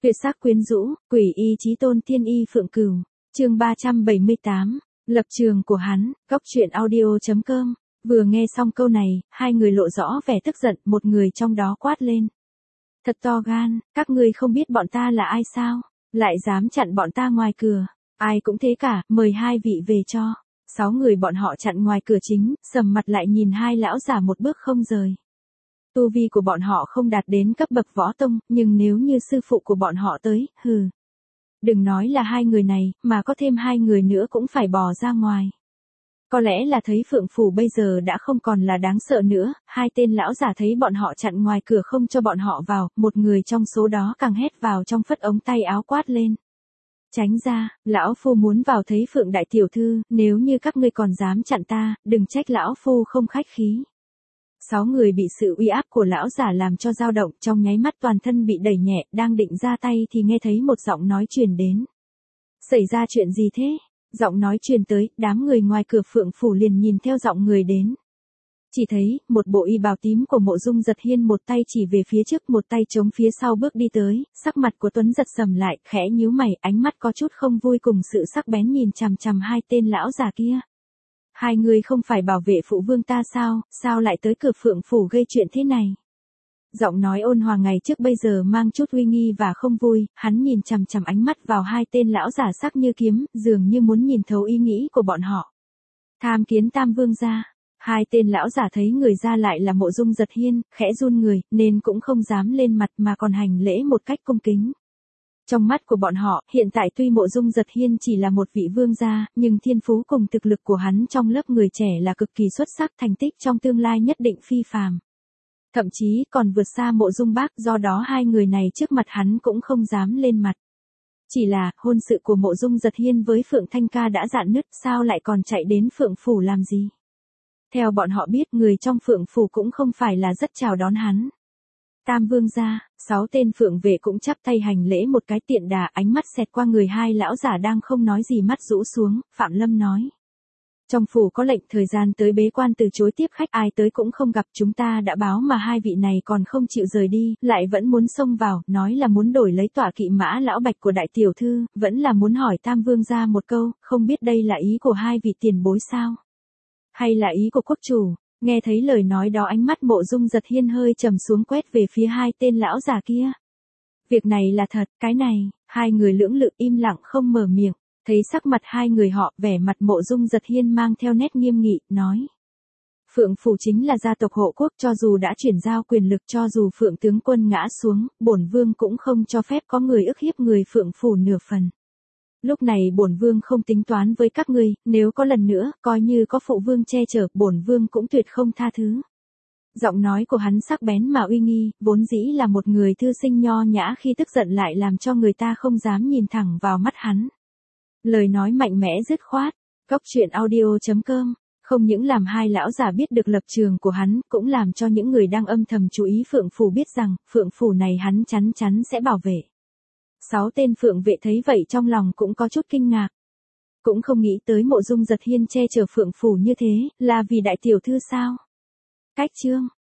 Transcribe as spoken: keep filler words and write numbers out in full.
Tuyệt sắc quyến rũ, quỷ y chí tôn tiên y phượng cửu. Chương ba trăm bảy mươi tám, lập trường của hắn, góc truyện audio chấm com. Vừa nghe xong câu này, hai người lộ rõ vẻ tức giận, một người trong đó quát lên. Thật to gan, các ngươi không biết bọn ta là ai sao? Lại dám chặn bọn ta ngoài cửa. Ai cũng thế cả, mời hai vị về cho. Sáu người bọn họ chặn ngoài cửa chính, sầm mặt lại nhìn hai lão giả một bước không rời. Tu vi của bọn họ không đạt đến cấp bậc võ tông, nhưng nếu như sư phụ của bọn họ tới, hừ. Đừng nói là hai người này, mà có thêm hai người nữa cũng phải bò ra ngoài. Có lẽ là thấy Phượng Phủ bây giờ đã không còn là đáng sợ nữa, hai tên lão giả thấy bọn họ chặn ngoài cửa không cho bọn họ vào, một người trong số đó càng hét vào trong phất ống tay áo quát lên. Tránh ra, lão phu muốn vào thấy Phượng đại tiểu thư, nếu như các ngươi còn dám chặn ta, đừng trách lão phu không khách khí. Sáu người bị sự uy áp của lão giả làm cho dao động, trong nháy mắt toàn thân bị đẩy nhẹ, đang định ra tay thì nghe thấy một giọng nói truyền đến. Xảy ra chuyện gì thế? Giọng nói truyền tới, đám người ngoài cửa Phượng Phủ liền nhìn theo giọng người đến. Chỉ thấy, một bộ y bào tím của Mộ Dung Giật Hiên một tay chỉ về phía trước một tay chống phía sau bước đi tới, sắc mặt của Tuấn giật sầm lại, khẽ nhíu mày, ánh mắt có chút không vui cùng sự sắc bén nhìn chằm chằm hai tên lão già kia. Hai người không phải bảo vệ phụ vương ta sao, sao lại tới cửa Phượng Phủ gây chuyện thế này? Giọng nói ôn hòa ngày trước bây giờ mang chút uy nghi và không vui, hắn nhìn chằm chằm ánh mắt vào hai tên lão giả sắc như kiếm, dường như muốn nhìn thấu ý nghĩ của bọn họ. Tham kiến Tam Vương gia. Hai tên lão giả thấy người ra lại là Mộ Dung Giật Hiên, khẽ run người, nên cũng không dám lên mặt mà còn hành lễ một cách cung kính. Trong mắt của bọn họ, hiện tại tuy Mộ Dung Giật Hiên chỉ là một vị vương gia, nhưng thiên phú cùng thực lực của hắn trong lớp người trẻ là cực kỳ xuất sắc, thành tích trong tương lai nhất định phi phàm. Thậm chí còn vượt xa Mộ Dung Bác, do đó hai người này trước mặt hắn cũng không dám lên mặt. Chỉ là, hôn sự của Mộ Dung Giật Hiên với Phượng Thanh Ca đã rạn nứt, sao lại còn chạy đến Phượng Phủ làm gì? Theo bọn họ biết, người trong Phượng Phủ cũng không phải là rất chào đón hắn. Tam Vương gia, sáu tên phượng vệ cũng chắp tay hành lễ một cái tiện đà, ánh mắt xẹt qua người hai lão giả đang không nói gì, mắt rũ xuống, Phạm Lâm nói. Trong phủ có lệnh thời gian tới bế quan từ chối tiếp khách, ai tới cũng không gặp, chúng ta đã báo mà hai vị này còn không chịu rời đi, lại vẫn muốn xông vào, nói là muốn đổi lấy tọa kỵ mã lão bạch của đại tiểu thư, vẫn là muốn hỏi Tam Vương gia một câu, không biết đây là ý của hai vị tiền bối sao? Hay là ý của quốc chủ? Nghe thấy lời nói đó ánh mắt Mộ Dung Giật Hiên hơi trầm xuống quét về phía hai tên lão già kia. Việc này là thật, cái này, hai người lưỡng lự im lặng không mở miệng, thấy sắc mặt hai người họ, vẻ mặt Mộ Dung Giật Hiên mang theo nét nghiêm nghị, nói. Phượng Phủ chính là gia tộc hộ quốc, cho dù đã chuyển giao quyền lực, cho dù Phượng tướng quân ngã xuống, bổn vương cũng không cho phép có người ức hiếp người Phượng Phủ nửa phần. Lúc này bổn vương không tính toán với các ngươi, nếu có lần nữa, coi như có phụ vương che chở, bổn vương cũng tuyệt không tha thứ. Giọng nói của hắn sắc bén mà uy nghi, vốn dĩ là một người thư sinh nho nhã, khi tức giận lại làm cho người ta không dám nhìn thẳng vào mắt hắn. Lời nói mạnh mẽ dứt khoát. Góc truyện audio chấm com, không những làm hai lão giả biết được lập trường của hắn, cũng làm cho những người đang âm thầm chú ý Phượng Phủ biết rằng, Phượng Phủ này hắn chắn chắn sẽ bảo vệ. Sáu tên phượng vệ thấy vậy trong lòng cũng có chút kinh ngạc. Cũng không nghĩ tới Mộ Dung Giật Hiên che chở Phượng Phủ như thế, là vì đại tiểu thư sao? Cách chương.